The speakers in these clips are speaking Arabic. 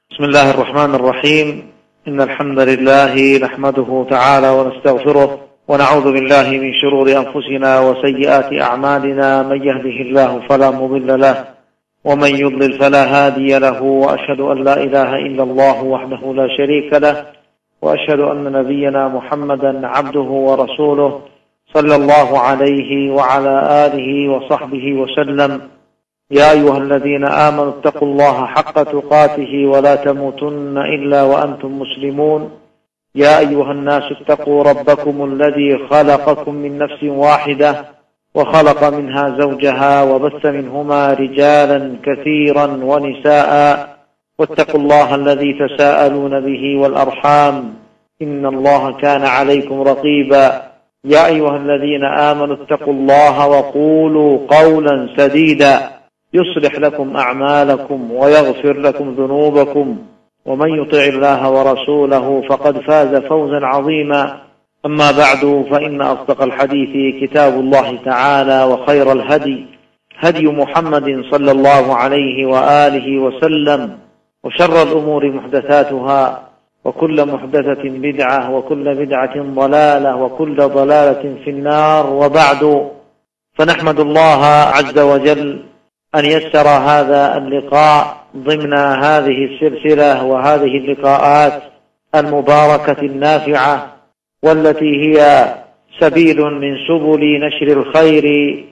بسم الله الرحمن الرحيم. إن الحمد لله نحمده تعالى ونستغفره ونعوذ بالله من شرور أنفسنا وسيئات أعمالنا. من يهده الله فلا مضل له ومن يضلل فلا هادي له، وأشهد أن لا إله إلا الله وحده لا شريك له، وأشهد أن نبينا محمدا عبده ورسوله صلى الله عليه وعلى آله وصحبه وسلم. يا أيها الذين آمنوا اتقوا الله حق تقاته ولا تموتن إلا وأنتم مسلمون. يا أيها الناس اتقوا ربكم الذي خلقكم من نفس واحدة وخلق منها زوجها وبث منهما رجالا كثيرا ونساء، واتقوا الله الذي تساءلون به والأرحام إن الله كان عليكم رقيبا. يا أيها الذين آمنوا اتقوا الله وقولوا قولا سديدا يصلح لكم أعمالكم ويغفر لكم ذنوبكم، ومن يطع الله ورسوله فقد فاز فوزا عظيما. أما بعد، فإن أصدق الحديث كتاب الله تعالى، وخير الهدي هدي محمد صلى الله عليه وآله وسلم، وشر الأمور محدثاتها، وكل محدثة بدعة، وكل بدعة ضلالة، وكل ضلالة في النار. وبعد، فنحمد الله عز وجل أن يسر هذا اللقاء ضمن هذه السلسلة وهذه اللقاءات المباركة النافعة، والتي هي سبيل من سبل نشر الخير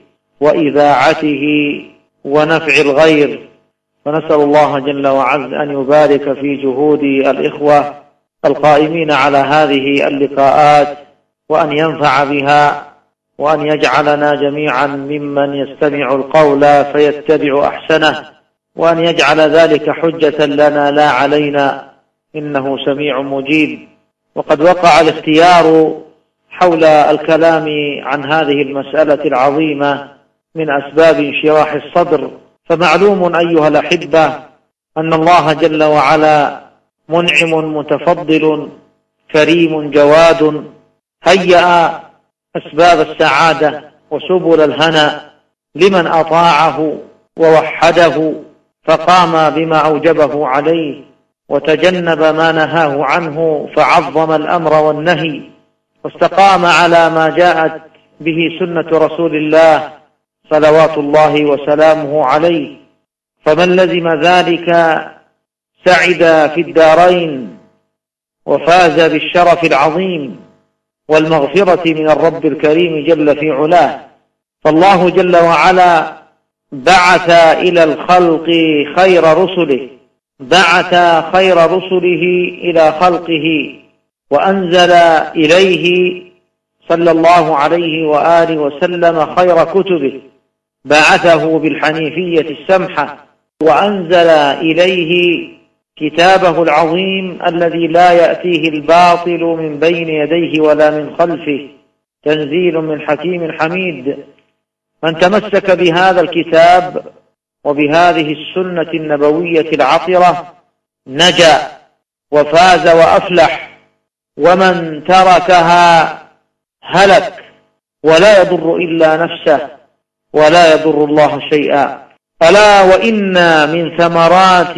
وإذاعته ونفع الغير. فنسأل الله جل وعز أن يبارك في جهود الإخوة القائمين على هذه اللقاءات، وأن ينفع بها، وأن يجعلنا جميعا ممن يستمع القول فيتبع أحسنه، وأن يجعل ذلك حجة لنا لا علينا، إنه سميع مجيب. وقد وقع الاختيار حول الكلام عن هذه المسألة العظيمة من أسباب انشراح الصدر. فمعلوم أيها الأحبة أن الله جل وعلا منعم متفضل كريم جواد، هيأ أسباب السعادة وسبل الهنا لمن أطاعه ووحده، فقام بما أوجبه عليه وتجنب ما نهاه عنه، فعظم الأمر والنهي، واستقام على ما جاءت به سنة رسول الله صلوات الله وسلامه عليه. فمن لزم ذلك سعد في الدارين وفاز بالشرف العظيم والمغفرة من الرب الكريم جل في علاه. فالله جل وعلا بعث إلى الخلق خير رسله، بعث خير رسله إلى خلقه، وأنزل إليه صلى الله عليه وآله وسلم خير كتبه، بعثه بالحنيفية السمحة، وأنزل إليه كتابه العظيم الذي لا يأتيه الباطل من بين يديه ولا من خلفه، تنزيل من حكيم حميد. من تمسك بهذا الكتاب وبهذه السنة النبوية العطرة نجا وفاز وأفلح، ومن تركها هلك، ولا يضر إلا نفسه ولا يضر الله شيئا. ألا وإن من ثمرات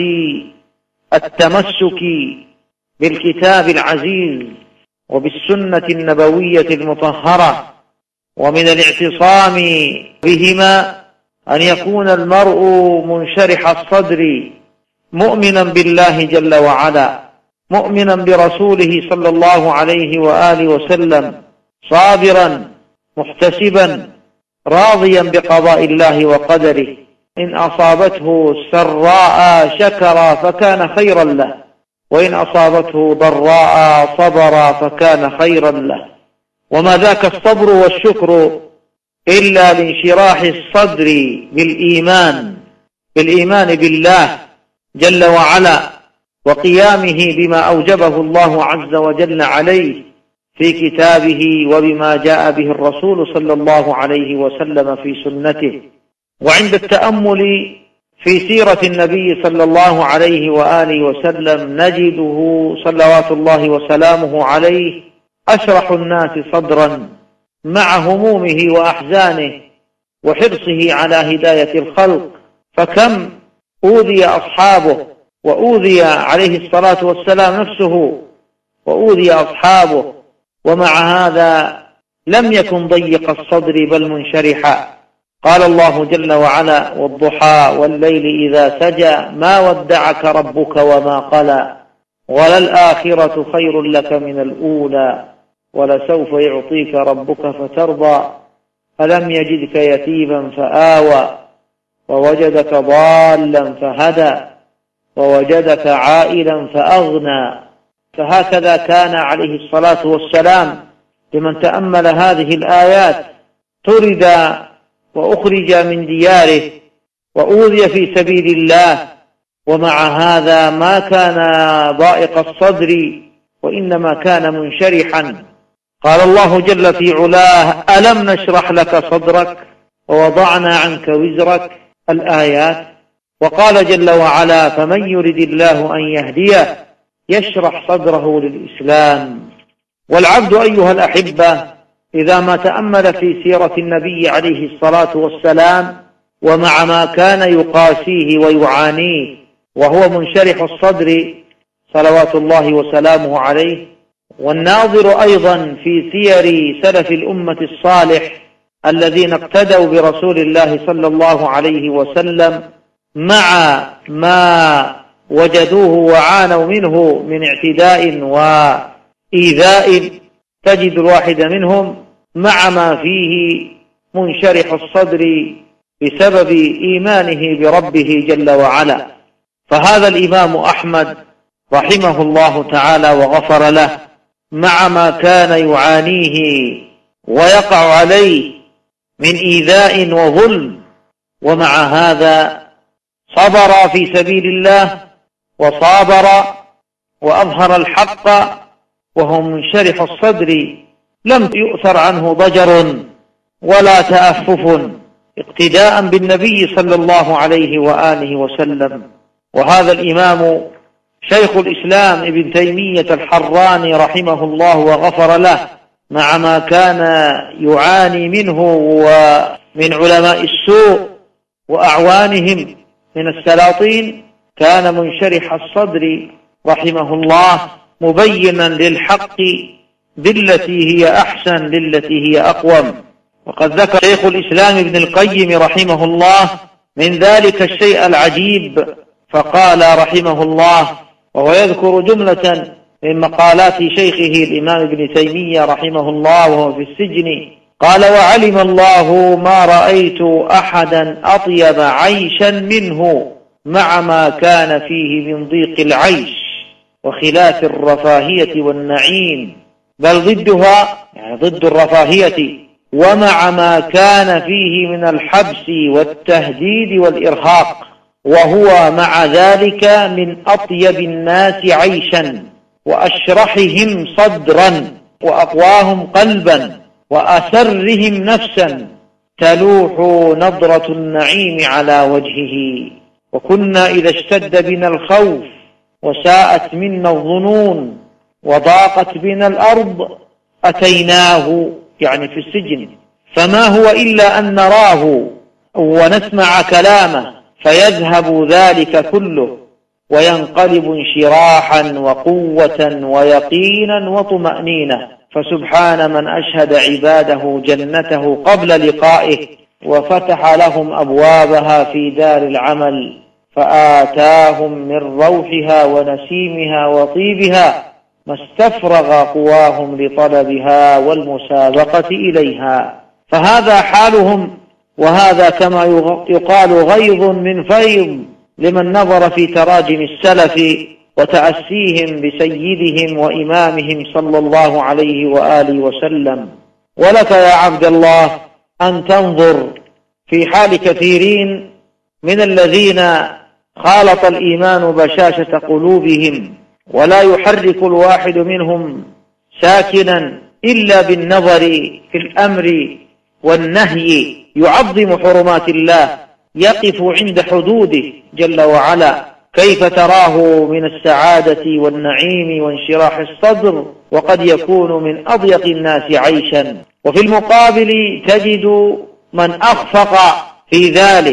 التمسك بالكتاب العزيز وبالسنة النبوية المطهرة ومن الاعتصام بهما أن يكون المرء منشرح الصدر، مؤمنا بالله جل وعلا، مؤمنا برسوله صلى الله عليه وآله وسلم، صابرا محتسبا راضيا بقضاء الله وقدره. إن أصابته سراء شكر فكان خيرا له، وإن أصابته ضراء صبر فكان خيرا له. وما ذاك الصبر والشكر إلا لانشراح الصدر بالإيمان بالله جل وعلا، وقيامه بما أوجبه الله عز وجل عليه في كتابه، وبما جاء به الرسول صلى الله عليه وسلم في سنته. وعند التأمل في سيرة النبي صلى الله عليه وآله وسلم نجده صلوات الله وسلامه عليه أشرح الناس صدرا، مع همومه وأحزانه وحرصه على هداية الخلق. فكم أوذي أصحابه وأوذي عليه الصلاة والسلام نفسه وأوذي أصحابه، ومع هذا لم يكن ضيق الصدر بل منشرحا. قال الله جل وعلا: والضحى والليل إذا سجى ما ودعك ربك وما قلى وللآخرة خير لك من الأولى ولسوف يعطيك ربك فترضى ألم يجدك يتيما فآوى ووجدك ضالا فهدى ووجدك عائلا فأغنى. فهكذا كان عليه الصلاة والسلام لمن تأمل هذه الآيات طرد وأخرج من دياره وأوذي في سبيل الله، ومع هذا ما كان ضائق الصدر وإنما كان منشرحا. قال الله جل في علاه: ألم نشرح لك صدرك ووضعنا عنك وزرك، الآيات. وقال جل وعلا: فمن يرد الله أن يهديه يشرح صدره للإسلام. والعبد أيها الأحبة إذا ما تأمل في سيرة النبي عليه الصلاة والسلام ومع ما كان يقاسيه ويعانيه وهو منشرح الصدر صلوات الله وسلامه عليه، والناظر أيضا في سير سلف الأمة الصالح الذين اقتدوا برسول الله صلى الله عليه وسلم مع ما وجدوه وعانوا منه من اعتداء وإيذاء، تجد الواحد منهم مع ما فيه منشرح الصدر بسبب إيمانه بربه جل وعلا. فهذا الإمام أحمد رحمه الله تعالى وغفر له مع ما كان يعانيه ويقع عليه من إيذاء وظلم، ومع هذا صبر في سبيل الله وصابر وأظهر الحق وهو منشرح الصدر، لم يؤثر عنه ضجر ولا تأفف، اقتداء بالنبي صلى الله عليه وآله وسلم. وهذا الإمام شيخ الإسلام ابن تيمية الحراني رحمه الله وغفر له مع ما كان يعاني منه ومن علماء السوء وأعوانهم من السلاطين، كان منشرح الصدر رحمه الله مبينا للحق بالتي هي أحسن للتي هي أقوم. وقد ذكر شيخ الإسلام ابن القيم رحمه الله من ذلك الشيء العجيب، فقال رحمه الله وهو يذكر جملة من مقالات شيخه الإمام ابن تيمية رحمه الله وهو في السجن، قال: وعلم الله ما رأيت أحدا أطيب عيشا منه مع ما كان فيه من ضيق العيش وخلاف الرفاهية والنعيم، بل ضدها يعني ضد الرفاهية، ومع ما كان فيه من الحبس والتهديد والإرهاق، وهو مع ذلك من أطيب الناس عيشا وأشرحهم صدرا وأقواهم قلبا وأسرهم نفسا تلوح نظرة النعيم على وجهه. وكنا إذا اشتد بنا الخوف وساءت منا الظنون وضاقت بنا الأرض أتيناه، يعني في السجن، فما هو إلا أن نراه ونسمع كلامه فيذهب ذلك كله وينقلب انشراحا وقوة ويقينا وطمأنينة. فسبحان من أشهد عباده جنته قبل لقائه وفتح لهم أبوابها في دار العمل فآتاهم من روحها ونسيمها وطيبها ما استفرغ قواهم لطلبها والمسابقة إليها. فهذا حالهم، وهذا كما يقال غيظ من فيض لمن نظر في تراجم السلف وتأسيهم بسيدهم وإمامهم صلى الله عليه وآله وسلم. ولك يا عبد الله أن تنظر في حال كثيرين من الذين خالط الإيمان بشاشة قلوبهم، ولا يحرك الواحد منهم ساكنا إلا بالنظر في الأمر والنهي، يعظم حرمات الله، يقف عند حدوده جل وعلا. كيف تراه من السعادة والنعيم وانشراح الصدر وقد يكون من أضيق الناس عيشا، وفي المقابل تجد من أخفق في ذلك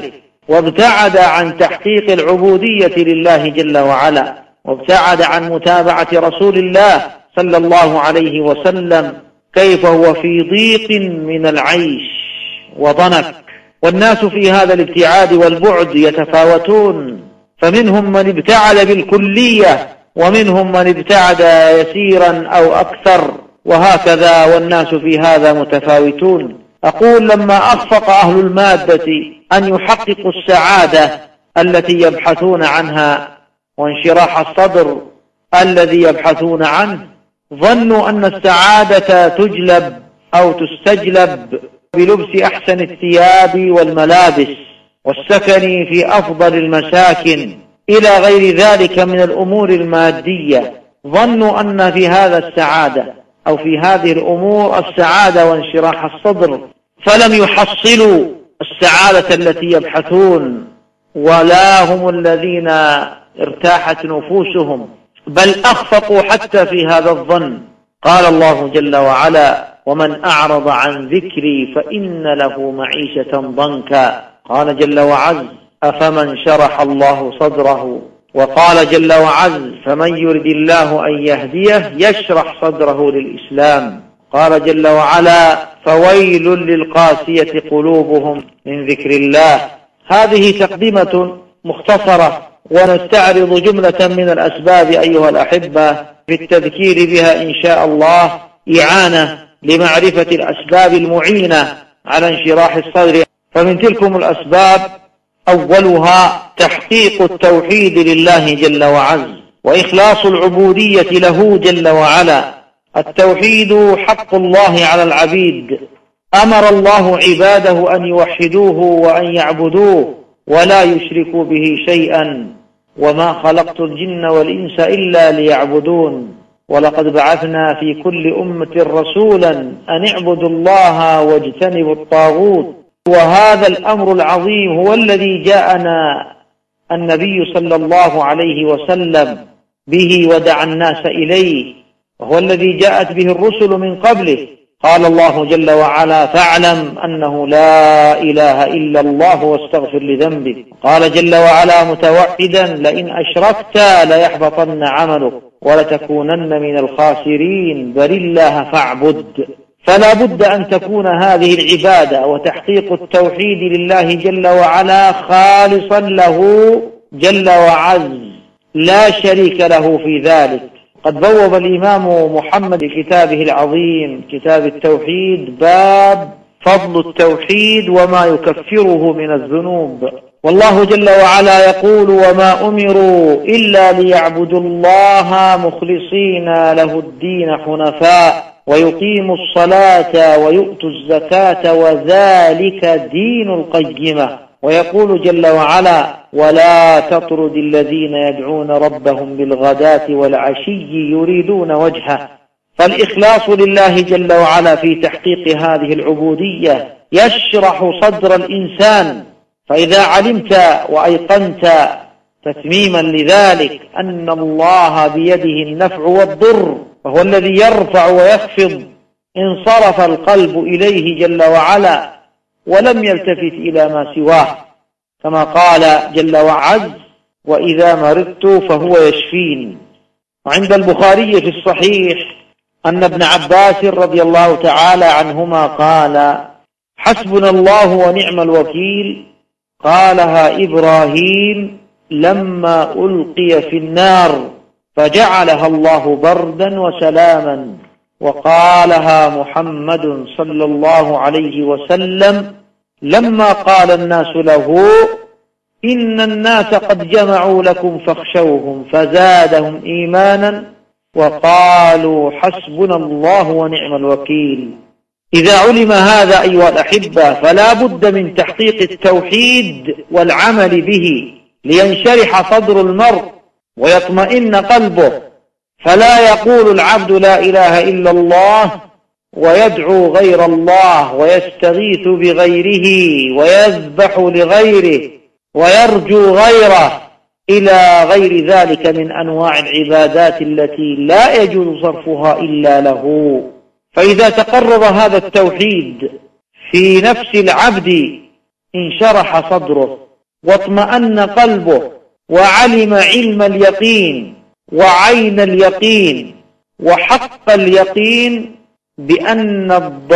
وابتعد عن تحقيق العبودية لله جل وعلا، وابتعد عن متابعة رسول الله صلى الله عليه وسلم، كيف هو في ضيق من العيش وضنك. والناس في هذا الابتعاد والبعد يتفاوتون، فمنهم من ابتعد بالكلية، ومنهم من ابتعد يسيرا أو أكثر، وهكذا، والناس في هذا متفاوتون. أقول لما أخفق أهل المادة أن يحققوا السعادة التي يبحثون عنها وانشراح الصدر الذي يبحثون عنه، ظنوا أن السعادة تجلب أو تستجلب بلبس أحسن الثياب والملابس والسكن في أفضل المساكن إلى غير ذلك من الأمور المادية. ظنوا أن في هذا السعادة أو في هذه الأمور السعادة وانشراح الصدر، فلم يحصلوا السعادة التي يبحثون، ولا هم الذين ارتاحت نفوسهم، بل أخفقوا حتى في هذا الظن. قال الله جل وعلا: ومن أعرض عن ذكري فإن له معيشة ضنكا. قال جل وعز: أفمن شرح الله صدره. وقال جل وعز: فمن يرد الله أن يهديه يشرح صدره للإسلام. قال جل وعلا: فويل للقاسية قلوبهم من ذكر الله. هذه تقدمة مختصرة، ونستعرض جملة من الأسباب أيها الأحبة في التذكير بها إن شاء الله، إعانة لمعرفة الأسباب المعينة على انشراح الصدر. فمن تلكم الأسباب أولها تحقيق التوحيد لله جل وعز، وإخلاص العبودية له جل وعلا. التوحيد حق الله على العبيد، أمر الله عباده أن يوحدوه وأن يعبدوه ولا يشركوا به شيئا، وما خلقت الجن والإنس إلا ليعبدون، ولقد بعثنا في كل أمة رسولا أن اعبدوا الله واجتنبوا الطاغوت. وهذا الأمر العظيم هو الذي جاءنا النبي صلى الله عليه وسلم به ودعا الناس إليه، وهو الذي جاءت به الرسل من قبله. قال الله جل وعلا: فاعلم أنه لا إله إلا الله واستغفر لذنبك. قال جل وعلا متوعدا: لئن أشركت ليحبطن عملك ولتكونن من الخاسرين، بل الله فاعبد. فلا بد أن تكون هذه العبادة وتحقيق التوحيد لله جل وعلا خالصا له جل وعز، لا شريك له في ذلك. قد بوب الإمام محمد في كتابه العظيم كتاب التوحيد باب فضل التوحيد وما يكفره من الذنوب. والله جل وعلا يقول: وما أمروا إلا ليعبدوا الله مخلصين له الدين حنفاء ويقيموا الصلاة ويؤتوا الزكاة وذلك دين القيمة. ويقول جل وعلا: ولا تطرد الذين يدعون ربهم بالغداة والعشي يريدون وجهه. فالإخلاص لله جل وعلا في تحقيق هذه العبودية يشرح صدر الإنسان. فإذا علمت وأيقنت تتميما لذلك أن الله بيده النفع والضر، وهو الذي يرفع ويخفض، انصرف القلب إليه جل وعلا ولم يلتفت إلى ما سواه، كما قال جل وعز: وإذا مرضت فهو يشفين. وعند البخاري في الصحيح أن ابن عباس رضي الله تعالى عنهما قال: حسبنا الله ونعم الوكيل، قالها إبراهيم لما ألقي في النار فجعلها الله بردا وسلاما، وقالها محمد صلى الله عليه وسلم لما قال الناس له: إن الناس قد جمعوا لكم فاخشوهم، فزادهم إيمانا وقالوا حسبنا الله ونعم الوكيل. إذا علم هذا أيها الأحبة فلا بد من تحقيق التوحيد والعمل به لينشرح صدر المرء ويطمئن قلبه، فلا يقول العبد لا إله إلا الله ويدعو غير الله ويستغيث بغيره ويذبح لغيره ويرجو غيره إلى غير ذلك من أنواع العبادات التي لا يجوز صرفها إلا له. فإذا تقرر هذا التوحيد في نفس العبد انشرح صدره واطمأن قلبه وعلم علم اليقين وعين اليقين وحق اليقين بأن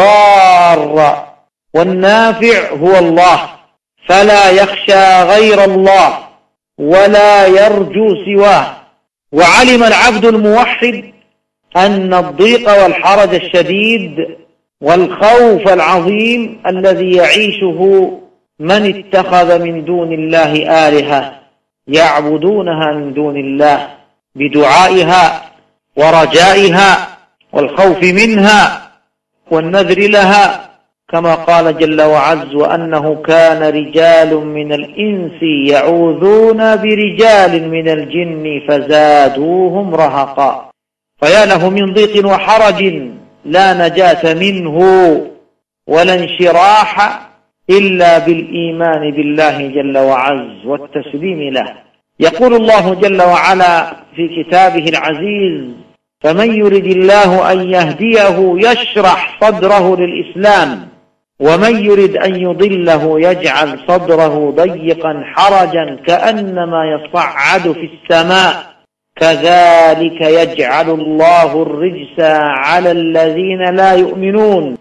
الضار والنافع هو الله، فلا يخشى غير الله ولا يرجو سواه. وعلم العبد الموحد أن الضيق والحرج الشديد والخوف العظيم الذي يعيشه من اتخذ من دون الله آلهة يعبدونها من دون الله بدعائها ورجائها والخوف منها والنذر لها، كما قال جل وعز: وأنه كان رجال من الإنس يعوذون برجال من الجن فزادوهم رهقا. فيا له من ضيق وحرج لا نجاة منه ولا انشراح إلا بالإيمان بالله جل وعز والتسليم له. يقول الله جل وعلا في كتابه العزيز: فمن يرد الله أن يهديه يشرح صدره للإسلام ومن يرد أن يضله يجعل صدره ضيقا حرجا كأنما يصعد في السماء كذلك يجعل الله الرجس على الذين لا يؤمنون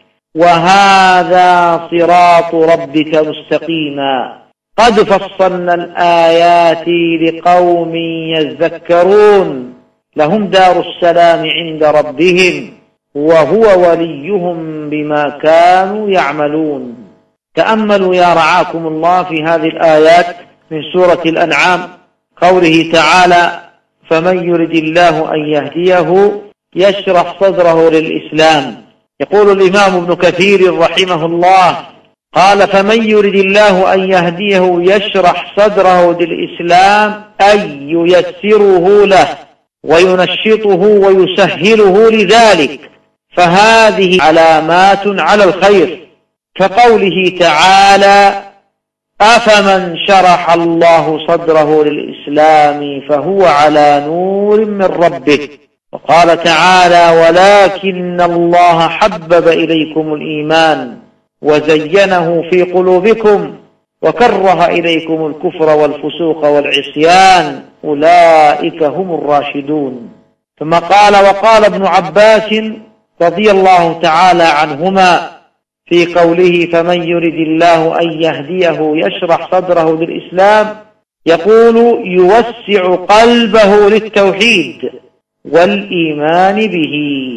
وهذا صراط ربك مستقيما قد فصلنا الآيات لقوم يذكرون لهم دار السلام عند ربهم وهو وليهم بما كانوا يعملون. تأملوا يا رعاكم الله في هذه الآيات من سورة الأنعام، قوله تعالى: فمن يرد الله أن يهديه يشرح صدره للإسلام. يقول الإمام ابن كثير رحمه الله قال: فمن يرد الله أن يهديه يشرح صدره للإسلام أي ييسره له وينشطه ويسهله لذلك، فهذه علامات على الخير، كقوله تعالى: أفمن شرح الله صدره للإسلام فهو على نور من ربه. وقال تعالى: ولكن الله حبب إليكم الإيمان وزينه في قلوبكم وكره إليكم الكفر والفسوق والعصيان أولئك هم الراشدون. ثم قال: وقال ابن عباس رضي الله تعالى عنهما في قوله: فمن يرد الله أن يهديه يشرح صدره للإسلام، يقول: يوسع قلبه للتوحيد والإيمان به.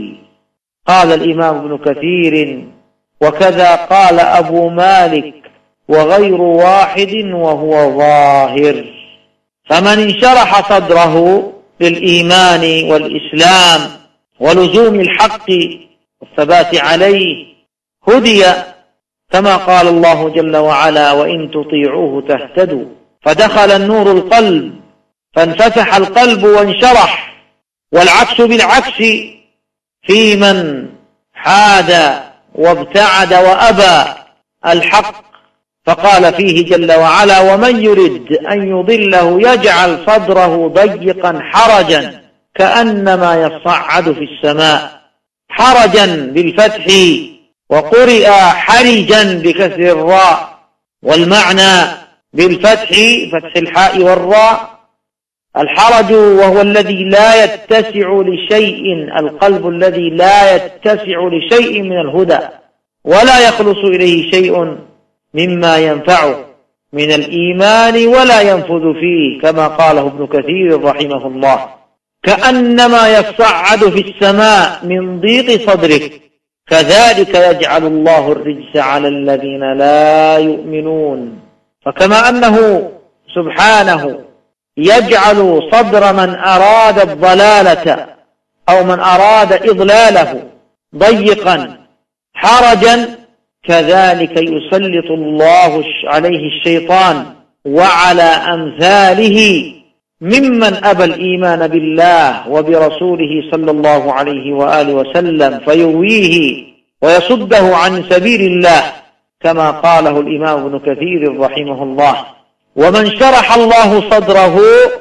قال الإمام ابن كثير: وكذا قال أبو مالك وغير واحد وهو ظاهر. فمن انشرح صدره للإيمان والإسلام ولزوم الحق والثبات عليه هدي، كما قال الله جل وعلا: وإن تطيعوه تهتدوا. فدخل النور القلب فانفتح القلب وانشرح. والعكس بالعكس في من حاد وابتعد وأبى الحق، فقال فيه جل وعلا: ومن يرد أن يضله يجعل صدره ضيقا حرجا كأنما يصعد في السماء. حرجا بالفتح وقرئ حرجا بكسر الراء، والمعنى بالفتح فتح الحاء والراء الحرج وهو الذي لا يتسع لشيء، القلب الذي لا يتسع لشيء من الهدى ولا يخلص إليه شيء مما ينفعه من الإيمان ولا ينفذ فيه، كما قاله ابن كثير رحمه الله: كأنما يصعد في السماء من ضيق صدره كذلك يجعل الله الرجس على الذين لا يؤمنون. فكما أنه سبحانه يجعل صدر من أراد الضلالة أو من أراد إضلاله ضيقا حرجا، كذلك يسلط الله عليه الشيطان وعلى أمثاله ممن أبى الإيمان بالله وبرسوله صلى الله عليه وآله وسلم فيغويه ويصده عن سبيل الله، كما قاله الإمام ابن كثير رحمه الله: ومن شرح الله صدره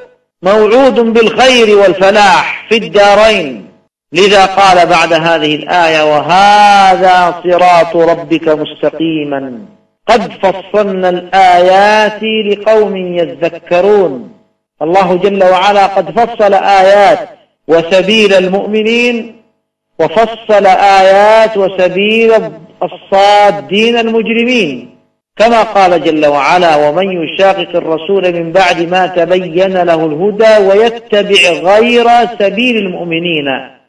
موعود بالخير والفلاح في الدارين. لذا قال بعد هذه الآية: وهذا صراط ربك مستقيما قد فصلنا الآيات لقوم يذكرون. الله جل وعلا قد فصل آيات وسبيل المؤمنين، وفصل آيات وسبيل الصادين المجرمين، كما قال جل وعلا: ومن يشاقق الرسول من بعد ما تبين له الهدى ويتبع غير سبيل المؤمنين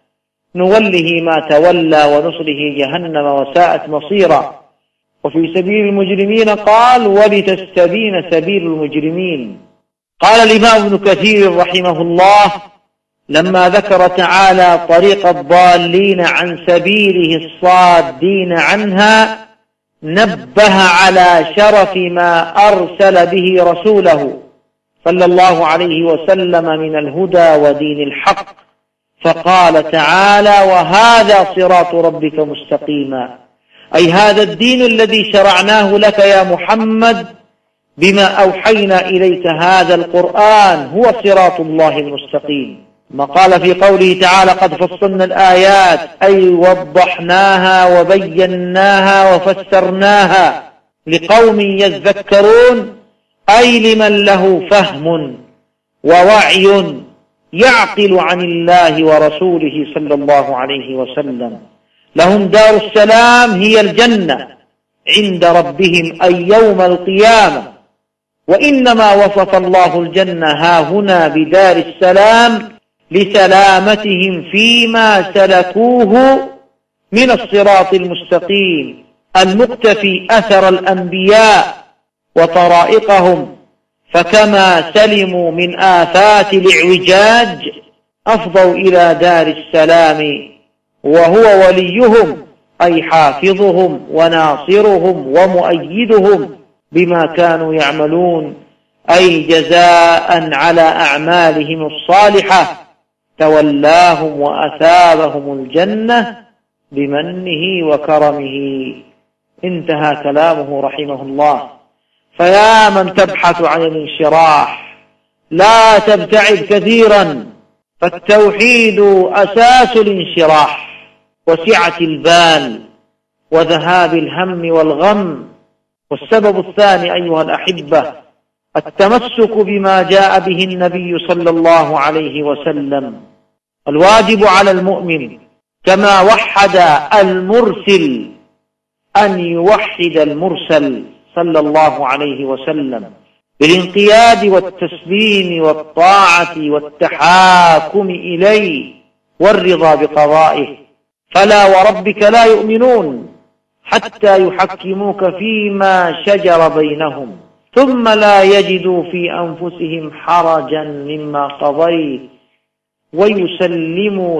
نوله ما تولى ونصله جهنم وساءت مصيرا. وفي سبيل المجرمين قال: ولتستبين سبيل المجرمين. قال الإمام ابن كثير رحمه الله لما ذكر تعالى طريق الضالين عن سبيله الصادين عنها، نبه على شرف ما أرسل به رسوله صلى الله عليه وسلم من الهدى ودين الحق، فقال تعالى: وهذا صراط ربك مستقيما، أي هذا الدين الذي شرعناه لك يا محمد بما أوحينا إليك هذا القرآن هو صراط الله المستقيم. ما قال في قوله تعالى: قد فصلنا الآيات، أي وضحناها وبيناها وفسرناها لقوم يذكرون، أي لمن له فهم ووعي يعقل عن الله ورسوله صلى الله عليه وسلم. لهم دار السلام هي الجنة عند ربهم، أي يوم القيامة. وإنما وصف الله الجنة هاهنا بدار السلام لسلامتهم فيما سلكوه من الصراط المستقيم المقتفي أثر الأنبياء وطرائقهم، فكما سلموا من آفات الاعوجاج أفضوا إلى دار السلام، وهو وليهم أي حافظهم وناصرهم ومؤيدهم بما كانوا يعملون، أي جزاء على أعمالهم الصالحة تولاهم وأثابهم الجنة بمنه وكرمه. انتهى كلامه رحمه الله. فيا من تبحث عن الانشراح لا تبتعد كثيرا، فالتوحيد أساس الانشراح وسعة البال وذهاب الهم والغم. والسبب الثاني أيها الأحبة التمسك بما جاء به النبي صلى الله عليه وسلم. الواجب على المؤمن كما وحد المرسل أن يوحد المرسل صلى الله عليه وسلم بالانقياد والتسليم والطاعة والتحاكم إليه والرضا بقضائه. فلا وربك لا يؤمنون حتى يحكموك فيما شجر بينهم ثم لا يجدوا في أنفسهم حرجا مما قضيت ويسلموا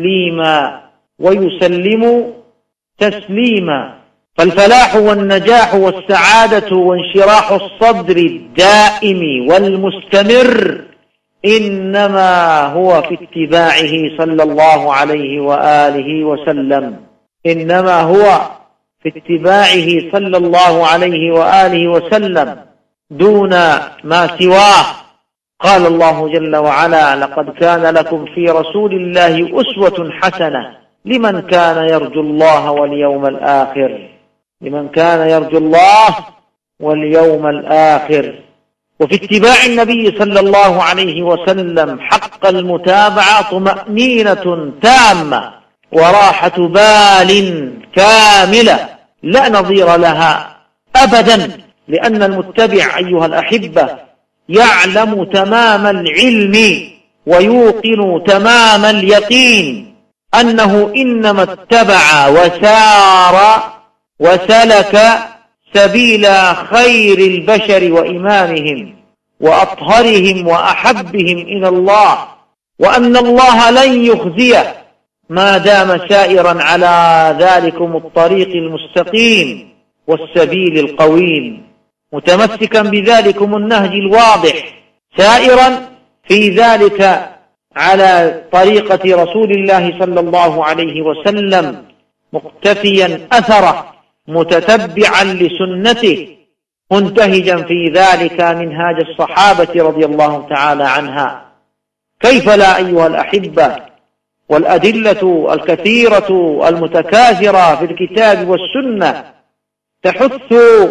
تسليما. فالفلاح والنجاح والسعادة وانشراح الصدر الدائم والمستمر إنما هو في اتباعه صلى الله عليه وآله وسلم، إنما هو في اتباعه صلى الله عليه وآله وسلم دون ما سواه. قال الله جل وعلا: لقد كان لكم في رسول الله أسوة حسنة لمن كان يرجو الله واليوم الآخر، لمن كان يرجو الله واليوم الآخر. وفي اتباع النبي صلى الله عليه وسلم حق المتابعة طمأنينة تامة وراحة بال كاملة لا نظير لها أبدا، لأن المتبع أيها الأحبة يعلم تمام العلم ويوقن تمام اليقين أنه إنما اتبع وسار وسلك سبيل خير البشر وإمامهم وأطهرهم وأحبهم إلى الله، وأن الله لن يخزيه ما دام سائرا على ذلكم الطريق المستقيم والسبيل القويم، متمسكا بذلكم النهج الواضح، سائرا في ذلك على طريقة رسول الله صلى الله عليه وسلم، مقتفيا أثره، متتبعا لسنته، منتهجا في ذلك منهاج الصحابة رضي الله تعالى عنها. كيف لا أيها الأحبة؟ والأدلة الكثيرة المتكاثرة في الكتاب والسنة تحث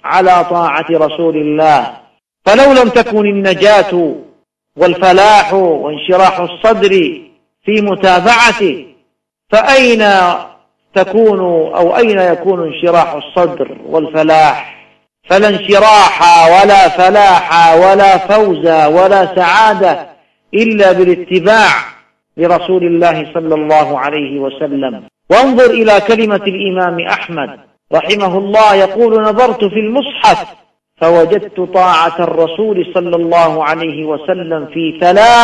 على طاعة رسول الله. فلو لم تكن النجاة والفلاح وانشراح الصدر في متابعته، فأين تكون أو أين يكون انشراح الصدر والفلاح؟ فلا انشراح ولا فلاح ولا فوز ولا سعادة إلا بالاتباع لرسول الله صلى الله عليه وسلم. وانظر إلى كلمة الإمام أحمد رحمه الله يقول: نظرت في المصحف فوجدت طاعة الرسول صلى الله عليه وسلم في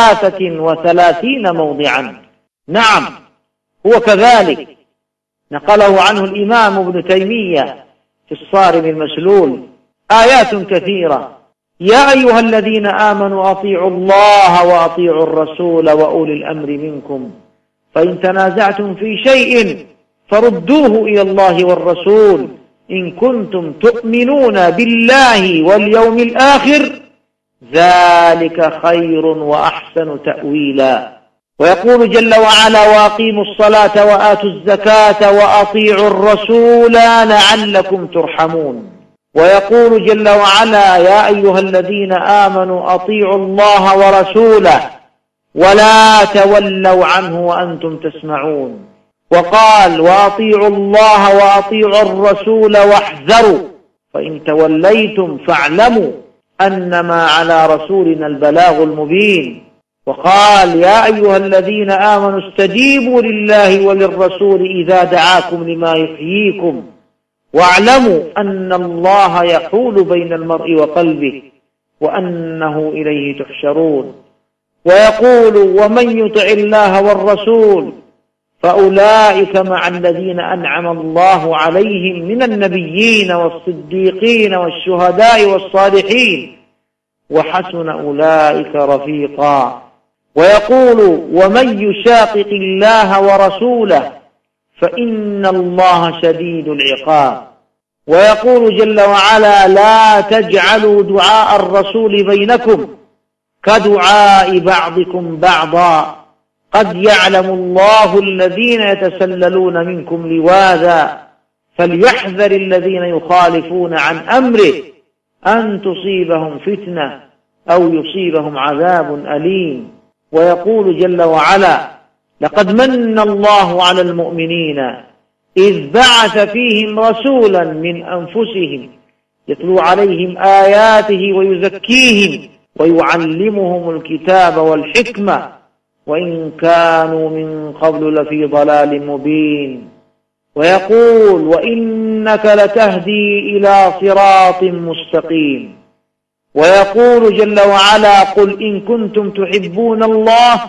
33 موضعا. نعم، هو كذلك، نقله عنه الإمام ابن تيمية في الصارم المسلول. آيات كثيرة: يا أيها الذين آمنوا أطيعوا الله وأطيعوا الرسول وأولي الأمر منكم فإن تنازعتم في شيء فردوه إلى الله والرسول إن كنتم تؤمنون بالله واليوم الآخر ذلك خير وأحسن تأويلا. ويقول جل وعلا: وأقيموا الصلاة وآتوا الزكاة وأطيعوا الرسول لعلكم ترحمون. ويقول جل وعلا: يا أيها الذين آمنوا أطيعوا الله ورسوله ولا تولوا عنه وأنتم تسمعون. وقال: وأطيعوا الله وأطيعوا الرسول واحذروا فإن توليتم فاعلموا أنما على رسولنا البلاغ المبين. وقال: يا أيها الذين آمنوا استجيبوا لله وللرسول إذا دعاكم لما يحييكم واعلموا أن الله يحول بين المرء وقلبه وأنه إليه تحشرون. ويقول: ومن يطع الله والرسول فأولئك مع الذين أنعم الله عليهم من النبيين والصديقين والشهداء والصالحين وحسن أولئك رفيقا. ويقول: ومن يشاقق الله ورسوله فإن الله شديد العقاب. ويقول جل وعلا: لا تجعلوا دعاء الرسول بينكم كدعاء بعضكم بعضا قد يعلم الله الذين يتسللون منكم لواذا فليحذر الذين يخالفون عن أمره أن تصيبهم فتنة أو يصيبهم عذاب أليم. ويقول جل وعلا: لقد من الله على المؤمنين إذ بعث فيهم رسولا من أنفسهم يتلو عليهم آياته ويزكيهم ويعلمهم الكتاب والحكمة وإن كانوا من قبل لفي ضلال مبين. ويقول: وإنك لتهدي إلى صراط مستقيم. ويقول جل وعلا: قل إن كنتم تحبون الله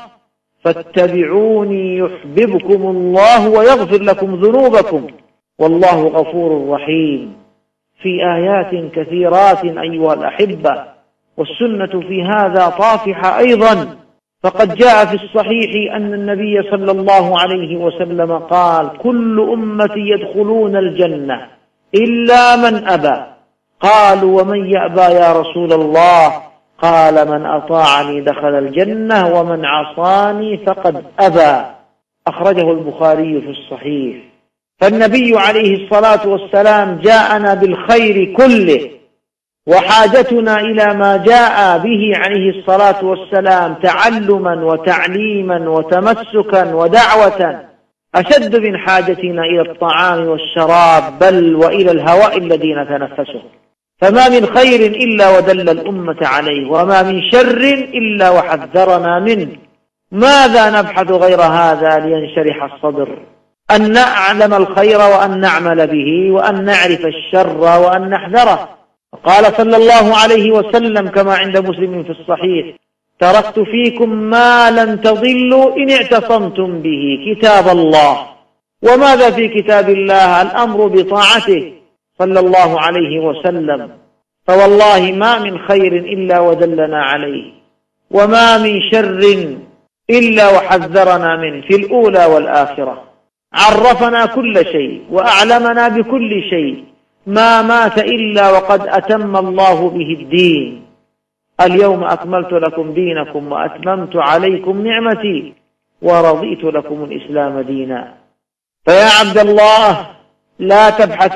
فاتبعوني يحببكم الله ويغفر لكم ذنوبكم والله غفور رحيم. في آيات كثيرات أيها الأحبة، والسنة في هذا طافحة أيضا. فقد جاء في الصحيح أن النبي صلى الله عليه وسلم قال: كل أمتي يدخلون الجنة إلا من أبى. قالوا: ومن يأبى يا رسول الله؟ قال: من أطاعني دخل الجنة ومن عصاني فقد أبى. أخرجه البخاري في الصحيح. فالنبي عليه الصلاة والسلام جاءنا بالخير كله، وحاجتنا إلى ما جاء به عليه الصلاة والسلام تعلما وتعليما وتمسكا ودعوة أشد من حاجتنا إلى الطعام والشراب بل وإلى الهواء الذي نتنفسه. فما من خير إلا ودل الأمة عليه، وما من شر إلا وحذرنا منه. ماذا نبحث غير هذا لينشرح الصدر؟ أن نعلم الخير وأن نعمل به، وأن نعرف الشر وأن نحذره. قال صلى الله عليه وسلم كما عند مسلم في الصحيح: تركت فيكم ما لن تضلوا إن اعتصمتم به، كتاب الله. وماذا في كتاب الله؟ الأمر بطاعته صلى الله عليه وسلم. فوالله ما من خير إلا ودلنا عليه، وما من شر إلا وحذرنا منه في الأولى والآخرة. عرفنا كل شيء وأعلمنا بكل شيء. ما مات إلا وقد أتم الله به الدين. اليوم أكملت لكم دينكم وأتممت عليكم نعمتي ورضيت لكم الإسلام دينا. فيا عبد الله، لا تبحث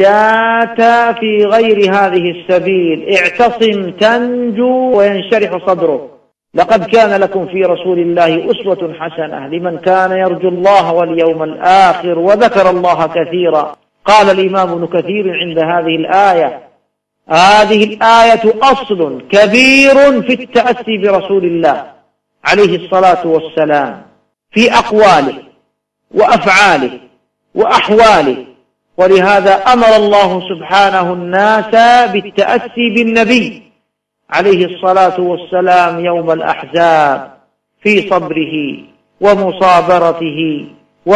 النجاة في غير هذه السبيل، اعتصم تنجو وينشرح صدرك. لقد كان لكم في رسول الله أسوة حسنة لمن كان يرجو الله واليوم الآخر وذكر الله كثيرا. قال الإمام ابن كثير عند هذه الآية: هذه الآية أصل كبير في التأسي برسول الله عليه الصلاة والسلام في أقواله وأفعاله وأحواله، ولهذا أمر الله سبحانه الناس بالتأسي بالنبي عليه الصلاة والسلام يوم الأحزاب في صبره ومصابرته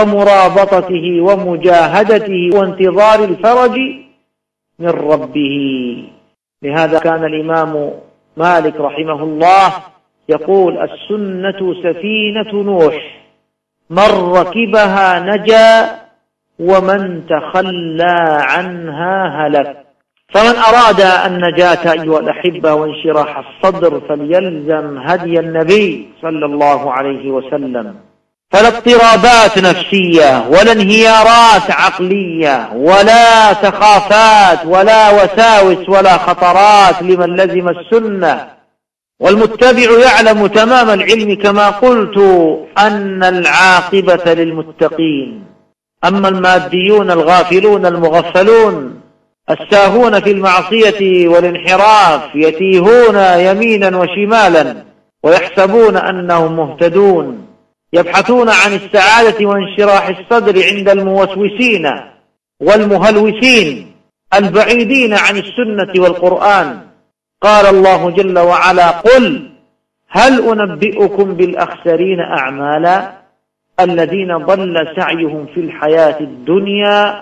ومرابطته ومجاهدته وانتظار الفرج من ربه. لهذا كان الإمام مالك رحمه الله يقول: السنة سفينة نوح، من ركبها نجا ومن تخلى عنها هلك. فمن أراد النجاة أيها الأحبة وانشراح الصدر فليلزم هدي النبي صلى الله عليه وسلم. فلا اضطرابات نفسية ولا انهيارات عقلية ولا سخافات ولا وساوس ولا خطرات لمن لزم السنة. والمتبع يعلم تمام العلم كما قلت أن العاقبة للمتقين. أما الماديون الغافلون المغفلون الساهون في المعصية والانحراف يتيهون يمينا وشمالا ويحسبون أنهم مهتدون، يبحثون عن السعادة وانشراح الصدر عند الموسوسين والمهلوسين البعيدين عن السنة والقرآن. قال الله جل وعلا: قل هل أنبئكم بالأخسرين أعمالا الذين ضل سعيهم في الحياة الدنيا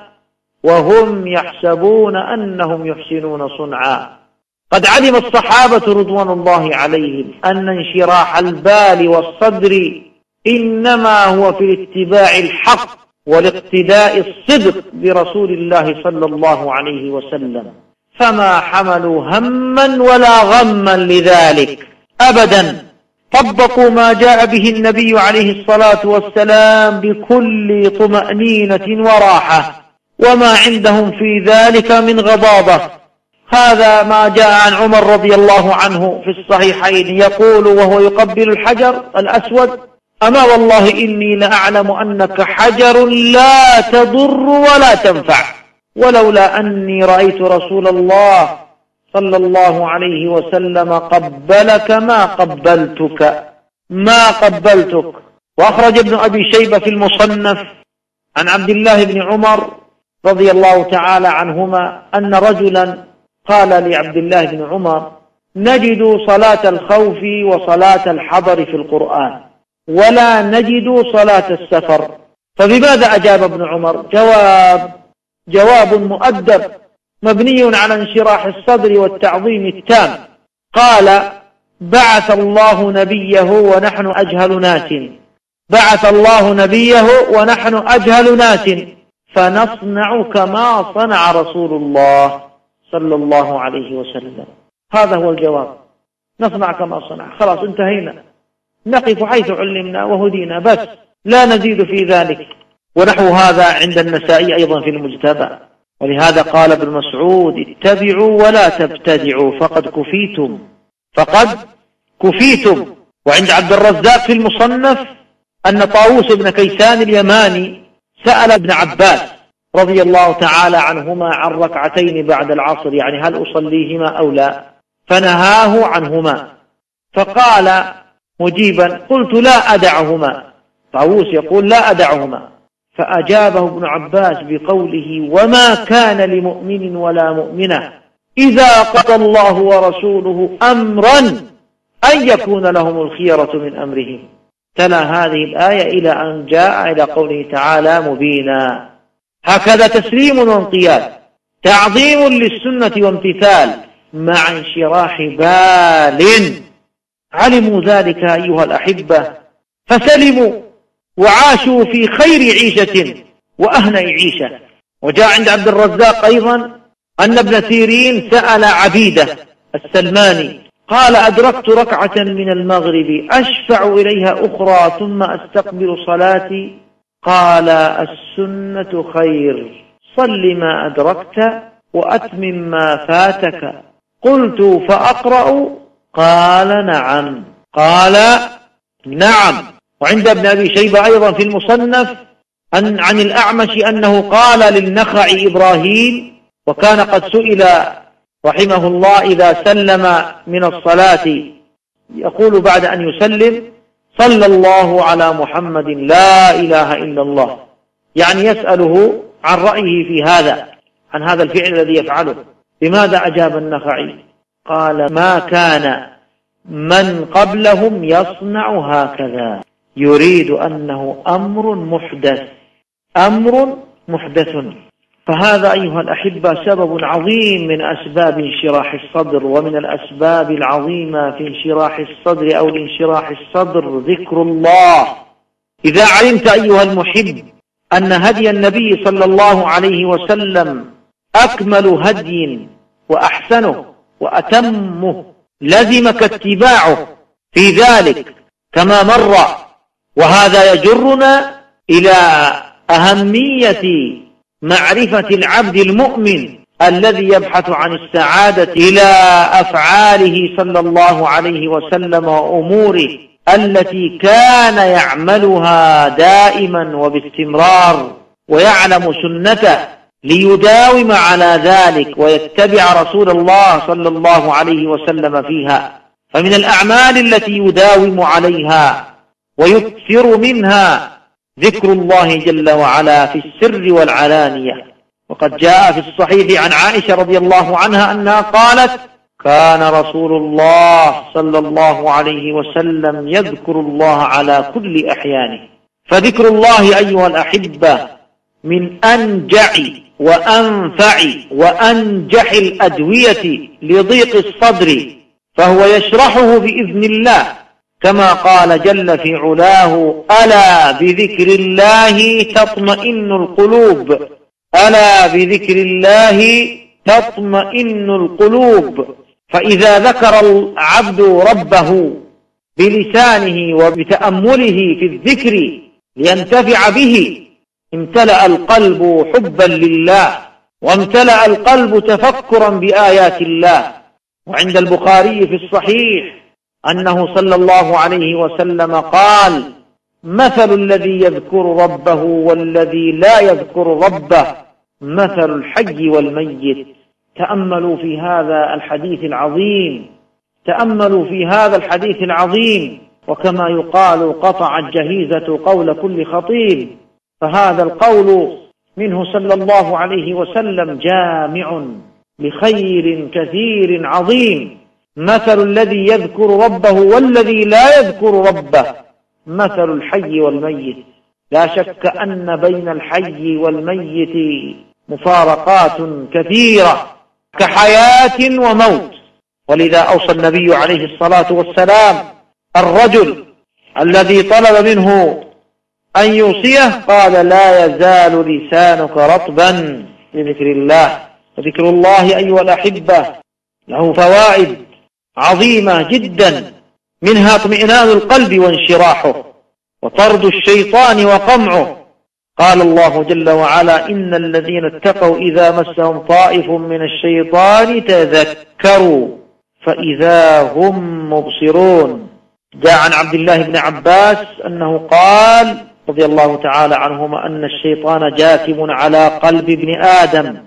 وهم يحسبون أنهم يحسنون صنعا. قد علم الصحابة رضوان الله عليهم أن انشراح البال والصدر إنما هو في الاتباع الحق والاقتداء الصدق برسول الله صلى الله عليه وسلم، فما حملوا هما ولا غما لذلك أبدا. طبقوا ما جاء به النبي عليه الصلاة والسلام بكل طمأنينة وراحة، وما عندهم في ذلك من غضاضة. هذا ما جاء عن عمر رضي الله عنه في الصحيحين يقول وهو يقبل الحجر الأسود: أما والله إني لأعلم أنك حجر لا تضر ولا تنفع، ولولا أني رأيت رسول الله صلى الله عليه وسلم قبلك ما قبلتك. وأخرج ابن أبي شيبة في المصنف عن عبد الله بن عمر رضي الله تعالى عنهما أن رجلا قال لعبد الله بن عمر: نجد صلاة الخوف وصلاة الحضر في القرآن ولا نجد صلاة السفر، فبماذا أجاب ابن عمر؟ جواب مؤدب مبني على انشراح الصدر والتعظيم التام. قال: بعث الله نبيه ونحن أجهل ناس فنصنع كما صنع رسول الله صلى الله عليه وسلم. هذا هو الجواب، نصنع كما صنع، خلاص انتهينا، نقف حيث علمنا وهدينا بس، لا نزيد في ذلك. ونحو هذا عند النسائي أيضا في المجتبى. ولهذا قال ابن مسعود: اتبعوا ولا تبتدعوا فقد كفيتم. وعند عبد الرزاق في المصنف أن طاووس بن كيسان اليماني سأل ابن عباس رضي الله تعالى عنهما عن ركعتين بعد العصر، يعني هل أصليهما أو لا، فنهاه عنهما. فقال مجيبا: قلت لا أدعهما. طاووس يقول: لا أدعهما. فأجابه ابن عباس بقوله: وما كان لمؤمن ولا مؤمنة إذا قضى الله ورسوله أمرا أن يكون لهم الخيرة من أمرهم. تلا هذه الآية إلى أن جاء إلى قوله تعالى مبينا. هكذا تسليم وانقياد، تعظيم للسنة وامتثال مع انشراح بال. علموا ذلك أيها الأحبة فسلموا وعاشوا في خير عيشة وأهنى عيشة. وجاء عند عبد الرزاق أيضا أن ابن سيرين سأل عبيدة السلماني قال: أدركت ركعة من المغرب أشفع إليها أخرى ثم أستقبل صلاتي. قال: السنة خير، صل ما أدركت وأتمم ما فاتك. قلت فأقرأ؟ قال نعم. وعند ابن أبي شيبة أيضا في المصنف عن الأعمش أنه قال للنخعي إبراهيم، وكان قد سئل رحمه الله إذا سلم من الصلاة يقول بعد أن يسلم: صلى الله على محمد لا إله إلا الله، يعني يسأله عن رأيه في هذا، عن هذا الفعل الذي يفعله. لماذا أجاب النخعي؟ قال: ما كان من قبلهم يصنع هكذا، يريد أنه أمر محدث. فهذا أيها الأحبة سبب عظيم من أسباب انشراح الصدر، ومن الأسباب العظيمة في انشراح الصدر أو لانشراح الصدر ذكر الله. إذا علمت أيها المحب أن هدي النبي صلى الله عليه وسلم أكمل هدي وأحسنه وأتمه، لزمك اتباعه في ذلك كما مر. وهذا يجرنا إلى أهمية معرفة العبد المؤمن الذي يبحث عن السعادة إلى أفعاله صلى الله عليه وسلم وأموره التي كان يعملها دائما وباستمرار، ويعلم سنته ليداوم على ذلك ويتبع رسول الله صلى الله عليه وسلم فيها. فمن الأعمال التي يداوم عليها ويكثر منها ذكر الله جل وعلا في السر والعلانية. وقد جاء في الصحيح عن عائشة رضي الله عنها أنها قالت: كان رسول الله صلى الله عليه وسلم يذكر الله على كل أحيانه. فذكر الله أيها الأحبة من أنجع وأنفع وأنجح الأدوية لضيق الصدر، فهو يشرحه بإذن الله، كما قال جل في علاه: ألا بذكر الله تطمئن القلوب. ألا بذكر الله تطمئن القلوب. فإذا ذكر العبد ربه بلسانه وبتأمله في الذكر لينتفع به، امتلأ القلب حبا لله، وامتلأ القلب تفكرا بآيات الله. وعند البخاري في الصحيح أنه صلى الله عليه وسلم قال: مثل الذي يذكر ربه والذي لا يذكر ربه مثل الحي والميت. تأملوا في هذا الحديث العظيم، وكما يقال قطع الجهيزة قول كل خطيب، فهذا القول منه صلى الله عليه وسلم جامع لخير كثير عظيم. مثل الذي يذكر ربه والذي لا يذكر ربه مثل الحي والميت. لا شك أن بين الحي والميت مفارقات كثيرة كحياة وموت. ولذا أوصى النبي عليه الصلاة والسلام الرجل الذي طلب منه أن يوصيه، قال: لا يزال لسانك رطبا بذكر الله. وذكر الله أيها الأحبة له فوائد عظيمة جدا، منها اطمئنان القلب وانشراحه، وطرد الشيطان وقمعه. قال الله جل وعلا: إن الذين اتقوا إذا مسهم طائف من الشيطان تذكروا فإذا هم مبصرون. جاء عن عبد الله بن عباس أنه قال رضي الله تعالى عنهما أن الشيطان جاثم على قلب ابن آدم،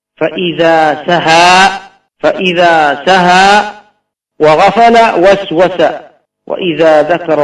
فإذا سهى وغفل وسوس، وإذا ذكر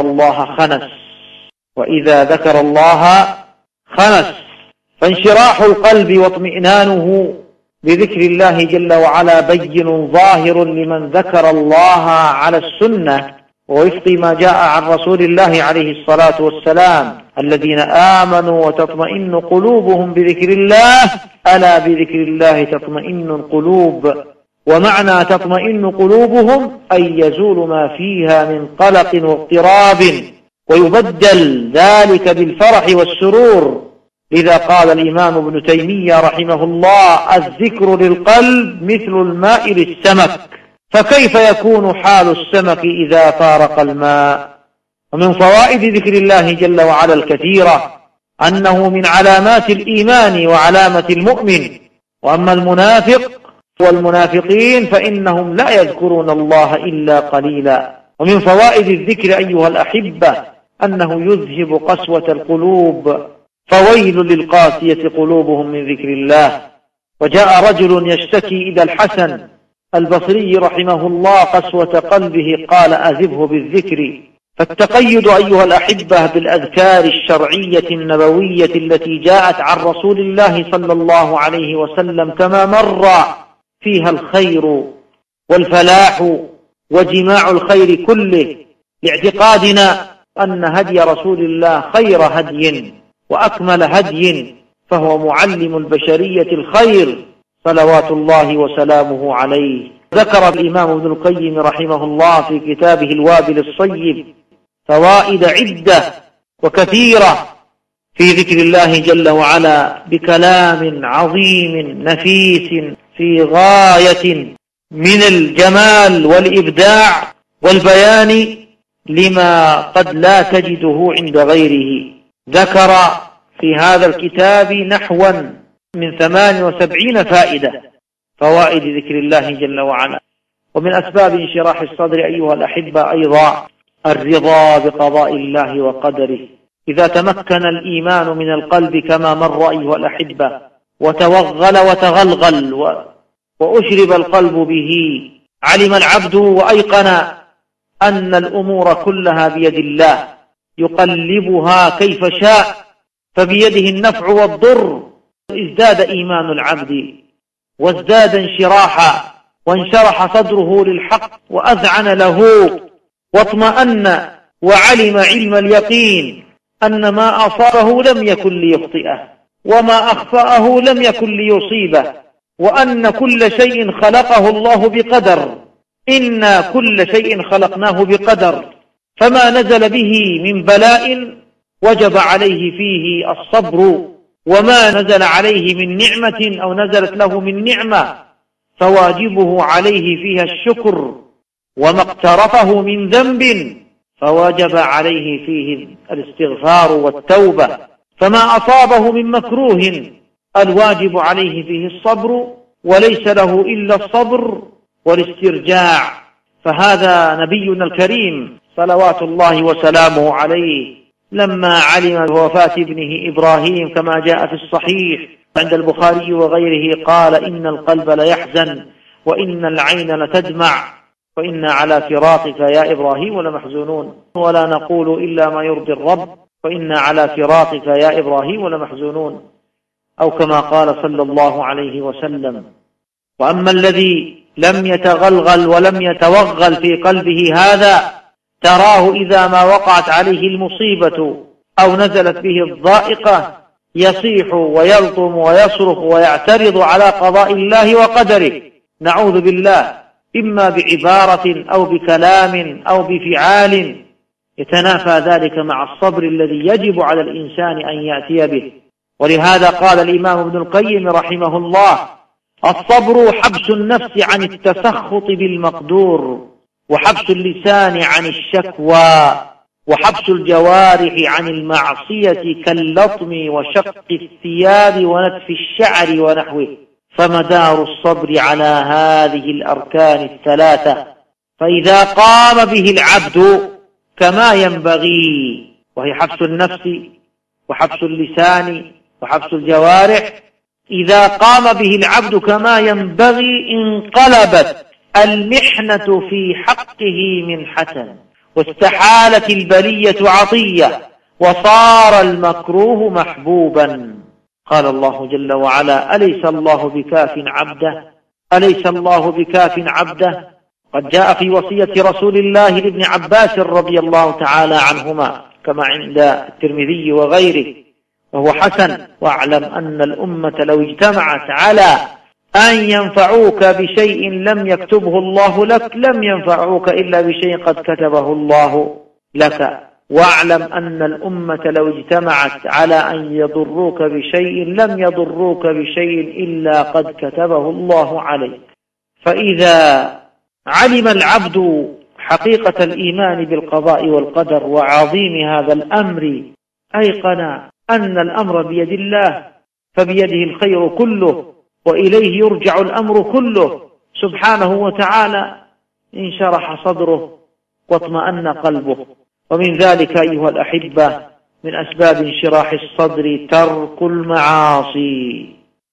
الله خنس. فانشراح القلب واطمئنانه بذكر الله جل وعلا بين ظاهر لمن ذكر الله على السنة ووفق ما جاء عن رسول الله عليه الصلاة والسلام: الذين آمنوا وتطمئن قلوبهم بذكر الله، ألا بذكر الله تطمئن القلوب. ومعنى تطمئن قلوبهم أي يزول ما فيها من قلق واضطراب، ويبدل ذلك بالفرح والسرور. لذا قال الإمام ابن تيمية رحمه الله: الذكر للقلب مثل الماء للسمك، فكيف يكون حال السمك إذا فارق الماء؟ ومن فوائد ذكر الله جل وعلا الكثيرة أنه من علامات الإيمان وعلامة المؤمن. وأما المنافق والمنافقين فإنهم لا يذكرون الله إلا قليلا. ومن فوائد الذكر أيها الأحبة أنه يذهب قسوة القلوب، فويل للقاسية قلوبهم من ذكر الله. وجاء رجل يشتكي إلى الحسن البصري رحمه الله قسوة قلبه، قال أذبه بالذكر. فالتقيد أيها الأحبة بالأذكار الشرعية النبوية التي جاءت عن رسول الله صلى الله عليه وسلم كما مر فيها الخير والفلاح وجماع الخير كله، لاعتقادنا أن هدي رسول الله خير هدي وأكمل هدي، فهو معلم البشرية الخير صلوات الله وسلامه عليه. ذكر الإمام ابن القيم رحمه الله في كتابه الوابل الصيب فوائد عدة وكثيرة في ذكر الله جل وعلا بكلام عظيم نفيس في غاية من الجمال والإبداع والبيان لما قد لا تجده عند غيره. ذكر في هذا الكتاب نحوا من 78 فائدة فوائد ذكر الله جل وعلا. ومن أسباب انشراح الصدر أيها الأحبة أيضا الرضا بقضاء الله وقدره. إذا تمكن الإيمان من القلب كما مر أيها الأحبة وتوغل وتغلغل وأشرب القلب به، علم العبد وأيقن أن الأمور كلها بيد الله يقلبها كيف شاء، فبيده النفع والضر. ازداد إيمان العبد وازداد انشراحا، وانشرح صدره للحق وأذعن له واطمأن وعلم علم اليقين أن ما أصابه لم يكن ليخطئه وما أخطأه لم يكن ليصيبه، وأن كل شيء خلقه الله بقدر. إنا كل شيء خلقناه بقدر، فما نزل به من بلاء وجب عليه فيه الصبر، وما نزل عليه من نعمة أو نزلت له من نعمة فواجبه عليه فيها الشكر، وما اقترفه من ذنب فوجب عليه فيه الاستغفار والتوبة. فما أصابه من مكروه الواجب عليه فيه الصبر، وليس له إلا الصبر والاسترجاع. فهذا نبينا الكريم صلوات الله وسلامه عليه لما علم بوفاة ابنه إبراهيم كما جاء في الصحيح عند البخاري وغيره قال: إن القلب ليحزن وإن العين لتدمع وإنا على فراقك يا إبراهيم لمحزونون ولا نقول إلا ما يرضي الرب وإنا على فراقك يا إبراهيم لمحزونون، أو كما قال صلى الله عليه وسلم. وأما الذي لم يتغلغل ولم يتوغل في قلبه هذا تراه إذا ما وقعت عليه المصيبة أو نزلت به الضائقة يصيح ويلطم ويصرخ ويعترض على قضاء الله وقدره، نعوذ بالله، إما بعبارة أو بكلام أو بفعال يتنافى ذلك مع الصبر الذي يجب على الإنسان أن يأتي به. ولهذا قال الإمام ابن القيم رحمه الله: الصبر حبس النفس عن التسخط بالمقدور، وحبس اللسان عن الشكوى، وحبس الجوارح عن المعصية كاللطم وشق الثياب ونتف الشعر ونحوه. فمدار الصبر على هذه الأركان الثلاثة، فإذا قام به العبد كما ينبغي، وهي حبس النفس وحبس اللسان وحبس الجوارح، إذا قام به العبد كما ينبغي انقلبت المحنة في حقه منحة، واستحالت البلية عطية، وصار المكروه محبوبا. قال الله جل وعلا: أليس الله بكاف عبده أليس الله بكاف عبده. قد جاء في وصية رسول الله لابن عباس رضي الله تعالى عنهما كما عند الترمذي وغيره وهو حسن: واعلم أن الأمة لو اجتمعت على أن ينفعوك بشيء لم يكتبه الله لك لم ينفعوك إلا بشيء قد كتبه الله لك، واعلم أن الأمة لو اجتمعت على أن يضروك بشيء لم يضروك بشيء إلا قد كتبه الله عليك. فإذا علم العبد حقيقة الإيمان بالقضاء والقدر وعظيم هذا الأمر أيقن أن الأمر بيد الله، فبيده الخير كله وإليه يرجع الأمر كله سبحانه وتعالى، انشرح صدره واطمأن قلبه. ومن ذلك أيها الأحبة من أسباب انشراح الصدر ترك المعاصي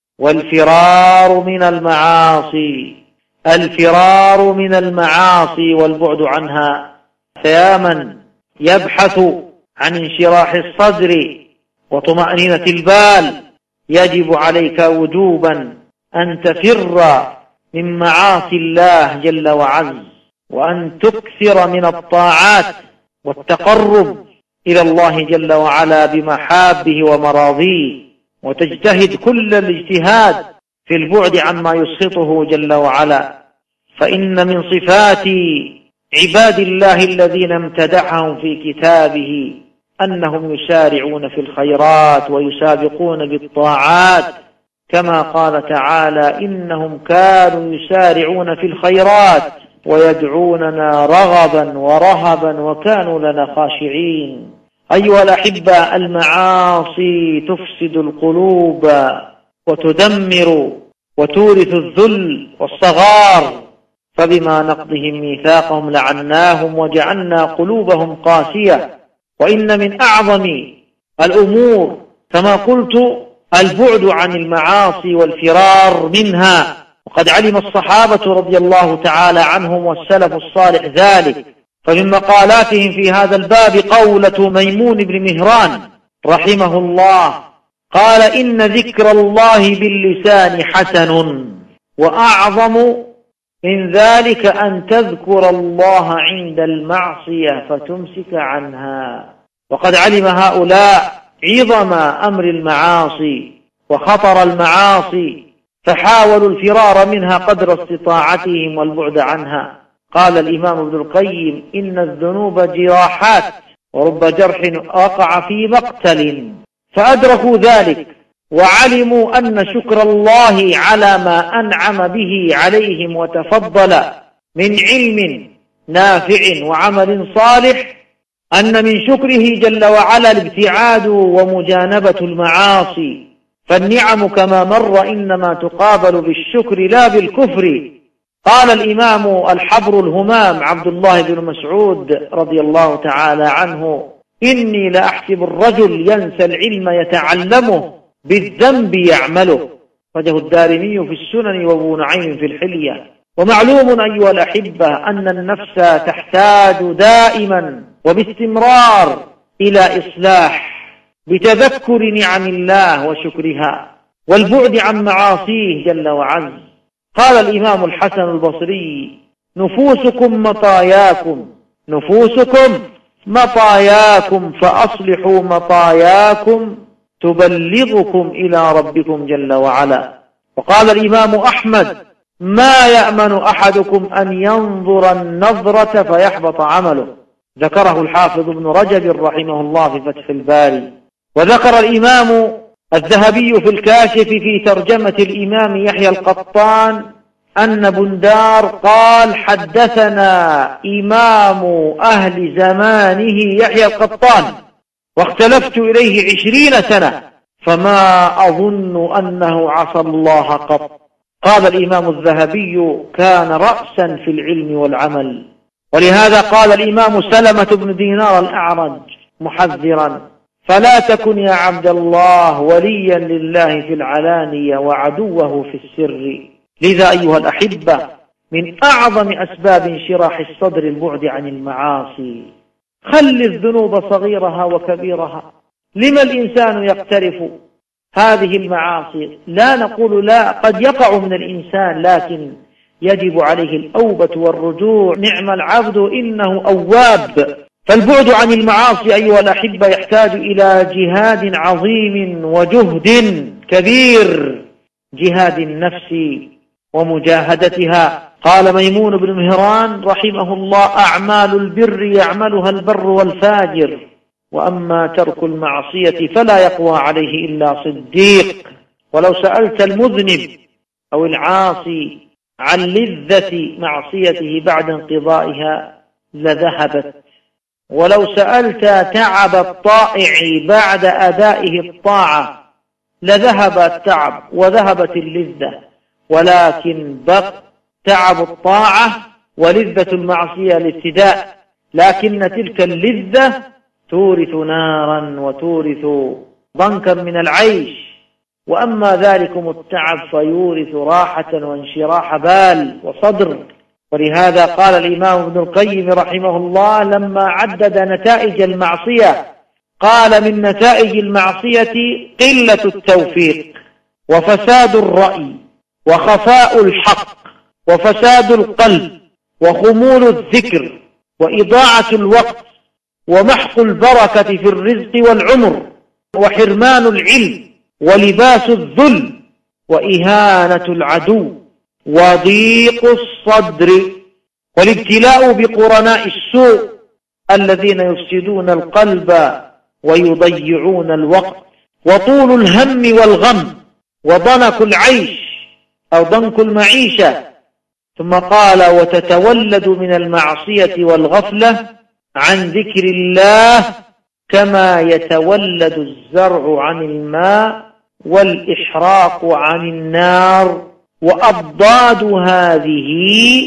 والفرار من المعاصي، الفرار من المعاصي والبعد عنها. فيا من يبحث عن انشراح الصدر وطمأنينة البال، يجب عليك وجوبا أن تفر من معاصي الله جل وعز، وأن تكثر من الطاعات والتقرب إلى الله جل وعلا بمحابه ومراضيه، وتجتهد كل الاجتهاد في البعد عما يسخطه جل وعلا. فإن من صفات عباد الله الذين امتدحهم في كتابه أنهم يسارعون في الخيرات ويسابقون بالطاعات، كما قال تعالى: إنهم كانوا يسارعون في الخيرات ويدعوننا رغبا ورهبا وكانوا لنا خاشعين. أيها الأحبة، المعاصي تفسد القلوب وتدمر وتورث الذل والصغار، فبما نقضهم ميثاقهم لعناهم وجعلنا قلوبهم قاسية. وإن من أعظم الأمور كما قلت البعد عن المعاصي والفرار منها، وقد علم الصحابة رضي الله تعالى عنهم والسلف الصالح ذلك. فمن مقالاتهم في هذا الباب قولة ميمون بن مهران رحمه الله، قال: إن ذكر الله باللسان حسن، وأعظم من ذلك أن تذكر الله عند المعصية فتمسك عنها. وقد علم هؤلاء عظم أمر المعاصي وخطر المعاصي، فحاولوا الفرار منها قدر استطاعتهم والبعد عنها. قال الإمام ابن القيم: إن الذنوب جراحات، ورب جرح وقع في مقتل. فأدركوا ذلك وعلموا أن شكر الله على ما أنعم به عليهم وتفضل من علم نافع وعمل صالح، أن من شكره جل وعلا الابتعاد ومجانبة المعاصي. فالنعم كما مر إنما تقابل بالشكر لا بالكفر. قال الإمام الحبر الهمام عبد الله بن مسعود رضي الله تعالى عنه: إني لأحسب الرجل ينسى العلم يتعلمه بالذنب يعمله. وجه الدارمي في السنن وابو نعيم في الحلية. ومعلوم أيها الأحبة أن النفس تحتاج دائما وباستمرار إلى إصلاح بتذكر نعم الله وشكرها والبعد عن معاصيه جل وعز. قال الإمام الحسن البصري: نفوسكم مطاياكم فأصلحوا مطاياكم تبلغكم إلى ربكم جل وعلا. وقال الإمام أحمد: ما يأمن أحدكم أن ينظر النظرة فيحبط عمله. ذكره الحافظ ابن رجب رحمه الله في فتح الباري. وذكر الإمام الذهبي في الكاشف في ترجمة الإمام يحيى القطان أن بندار قال: حدثنا إمام أهل زمانه يحيى القطان، واختلفت إليه 20 سنة فما أظن أنه عصى الله قط. قال الإمام الذهبي: كان رأسا في العلم والعمل. ولهذا قال الإمام سلمة بن دينار الأعرج محذرا: فلا تكن يا عبد الله وليا لله في العلانية وعدوه في السر. لذا أيها الأحبة من أعظم أسباب انشراح الصدر البعد عن المعاصي. خل الذنوب صغيرها وكبيرها. لما الإنسان يقترف هذه المعاصي؟ لا نقول لا، قد يقع من الإنسان، لكن يجب عليه الأوبة والرجوع. نعم العبد إنه أواب. فالبعد عن المعاصي أيها الأحبة يحتاج إلى جهاد عظيم وجهد كبير، جهاد النفس ومجاهدتها. قال ميمون بن مهران رحمه الله: أعمال البر يعملها البر والفاجر، وأما ترك المعصية فلا يقوى عليه إلا صديق. ولو سألت المذنب أو العاصي عن لذة معصيته بعد انقضائها لذهبت. ولو سألت تعب الطائع بعد أدائه الطاعة لذهب التعب وذهبت اللذة، ولكن بقى تعب الطاعة ولذة المعصية الابتداء، لكن تلك اللذة تورث نارا وتورث ضنكا من العيش، وأما ذلكم التعب فيورث راحة وانشراح بال وصدر. ولهذا قال الإمام ابن القيم رحمه الله لما عدد نتائج المعصية قال: من نتائج المعصية قلة التوفيق، وفساد الرأي، وخفاء الحق، وفساد القلب، وخمول الذكر، وإضاعة الوقت، ومحق البركة في الرزق والعمر، وحرمان العلم، ولباس الذل، وإهانة العدو، وضيق الصدر، والابتلاء بقرناء السوء الذين يفسدون القلب ويضيعون الوقت، وطول الهم والغم، وضنك العيش أو ضنك المعيشة. ثم قال: وتتولد من المعصية والغفلة عن ذكر الله كما يتولد الزرع عن الماء والإحراق عن النار، وأضداد هذه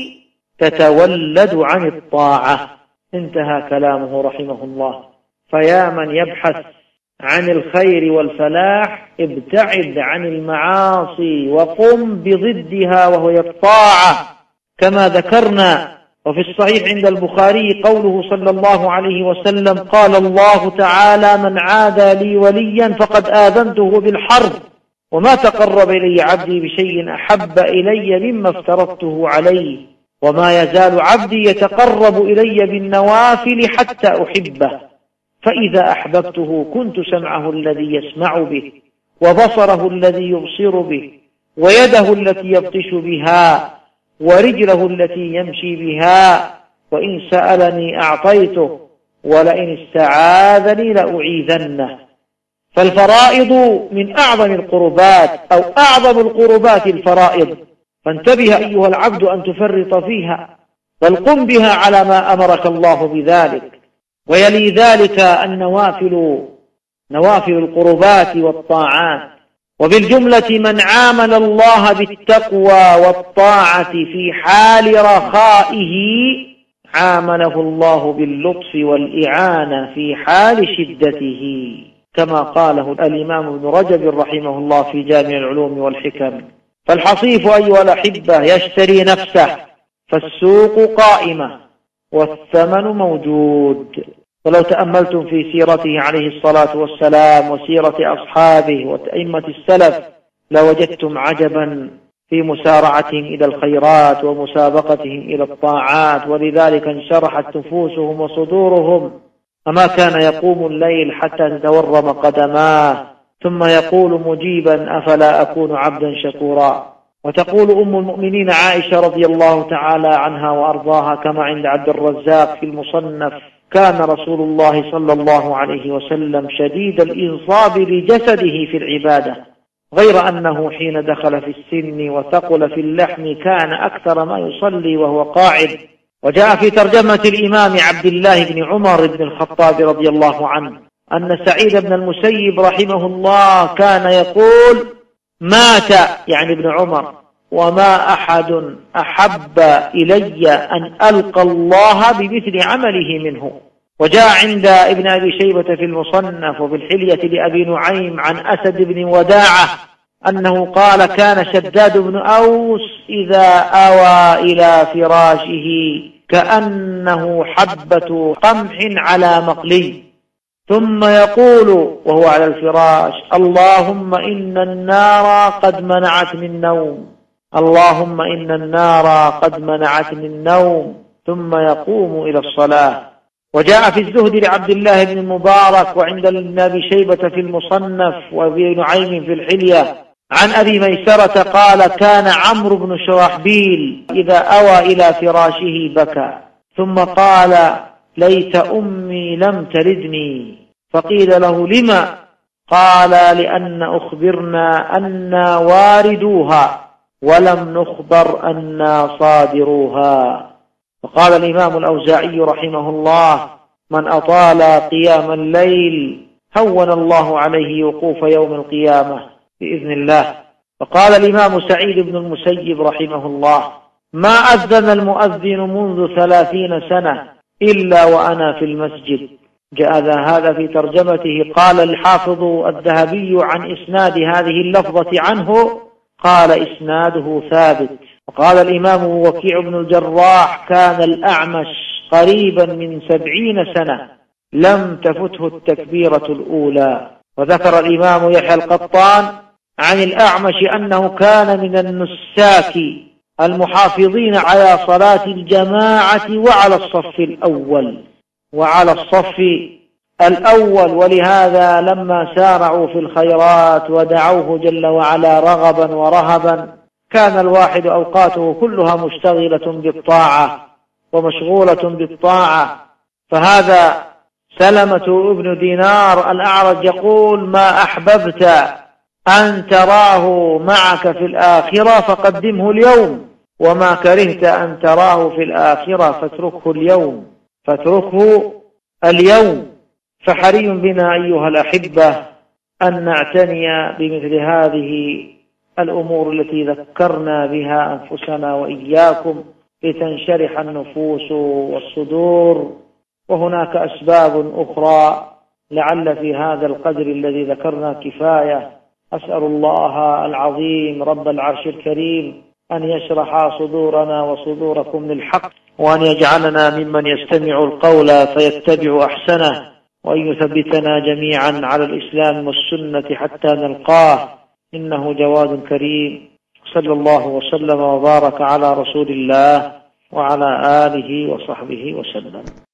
تتولد عن الطاعة. انتهى كلامه رحمه الله. فيا من يبحث عن الخير والفلاح ابتعد عن المعاصي وقم بضدها وهي الطاعة كما ذكرنا. وفي الصحيح عند البخاري قوله صلى الله عليه وسلم: قال الله تعالى: من عادى لي وليا فقد آذنته بالحرب، وما تقرب إلي عبدي بشيء أحب إلي مما افترضته عليه، وما يزال عبدي يتقرب إلي بالنوافل حتى أحبه، فإذا أحببته كنت سمعه الذي يسمع به، وبصره الذي يبصر به، ويده التي يبطش بها، ورجله التي يمشي بها، وإن سألني أعطيته، ولئن استعاذني لأعيذنه. فالفرائض من أعظم القربات أو أعظم القربات الفرائض، فانتبه أيها العبد أن تفرط فيها، بل قم بها على ما أمرك الله بذلك. ويلي ذلك نوافل القربات والطاعات. وبالجملة من عامل الله بالتقوى والطاعة في حال رخائه عامله الله باللطف والإعانة في حال شدته، كما قاله الإمام ابن رجب رحمه الله في جامع العلوم والحكم. فالحصيف أيها الأحبة يشتري نفسه، فالسوق قائمة والثمن موجود. ولو تأملتم في سيرته عليه الصلاة والسلام وسيرة أصحابه وأئمة السلف لوجدتم عجبا في مسارعتهم إلى الخيرات ومسابقتهم إلى الطاعات، ولذلك انشرحت نفوسهم وصدورهم. فما كان يقوم الليل حتى تتورم قدماه، ثم يقول مجيبا: أفلا أكون عبدا شكورا. وتقول أم المؤمنين عائشة رضي الله تعالى عنها وأرضاها كما عند عبد الرزاق في المصنف: كان رسول الله صلى الله عليه وسلم شديد الإنصاب لجسده في العبادة، غير أنه حين دخل في السن وثقل في اللحم كان أكثر ما يصلي وهو قاعد. وجاء في ترجمة الإمام عبد الله بن عمر بن الخطاب رضي الله عنه أن سعيد بن المسيب رحمه الله كان يقول: مات يعني ابن عمر وما أحد أحب إلي أن ألقى الله بمثل عمله منه. وجاء عند ابن أبي شيبة في المصنف وفي الحلية لأبي نعيم عن أسد بن وداعة أنه قال: كان شداد بن أوس إذا أوى إلى فراشه كأنه حبة قمح على مقلي، ثم يقول وهو على الفراش: اللهم إن النار قد منعتني النوم، اللهم إن النار قد منعتني النوم، ثم يقوم إلى الصلاة. وجاء في الزهد لعبد الله بن المبارك وعند ابن أبي شيبة في المصنف وابي نعيم في الحلية عن أبي ميسرة قال: كان عمرو بن شرحبيل إذا أوى إلى فراشه بكى، ثم قال: ليت أمي لم تلدني. فقيل له: لما؟ قال: لأن أخبرنا أنا واردوها ولم نخبر أنا صادروها. وقال الإمام الأوزاعي رحمه الله: من أطال قيام الليل هون الله عليه وقوف يوم القيامة بإذن الله. فقال الإمام سعيد بن المسيب رحمه الله: ما أذن المؤذن منذ 30 سنة إلا وأنا في المسجد. جاء هذا في ترجمته. قال الحافظ الذهبي عن إسناد هذه اللفظة عنه: قال إسناده ثابت. وقال الإمام وكيع بن الجراح: كان الأعمش قريبا من 70 سنة لم تفته التكبيرة الأولى. وذكر الإمام يحيى القطان عن الأعمش أنه كان من النساك المحافظين على صلاة الجماعة وعلى الصف الأول، ولهذا لما سارعوا في الخيرات ودعوه جل وعلا رغبا ورهبا كان الواحد أوقاته كلها مشتغلة بالطاعة ومشغولة بالطاعة. فهذا سلمة ابن دينار الأعرج يقول: ما أحببت أن تراه معك في الآخرة فقدمه اليوم، وما كرهت أن تراه في الآخرة فاتركه اليوم. فحري بنا أيها الأحبة أن نعتني بمثل هذه الأمور التي ذكرنا بها أنفسنا وإياكم لتنشرح النفوس والصدور. وهناك أسباب أخرى لعل في هذا القدر الذي ذكرنا كفاية. أسأل الله العظيم رب العرش الكريم أن يشرح صدورنا وصدوركم للحق، وأن يجعلنا ممن يستمع القول فيتبع أحسنه، وأن يثبتنا جميعا على الإسلام والسنة حتى نلقاه، إنه جواد كريم. صلى الله وسلم وبارك على رسول الله وعلى آله وصحبه وسلم.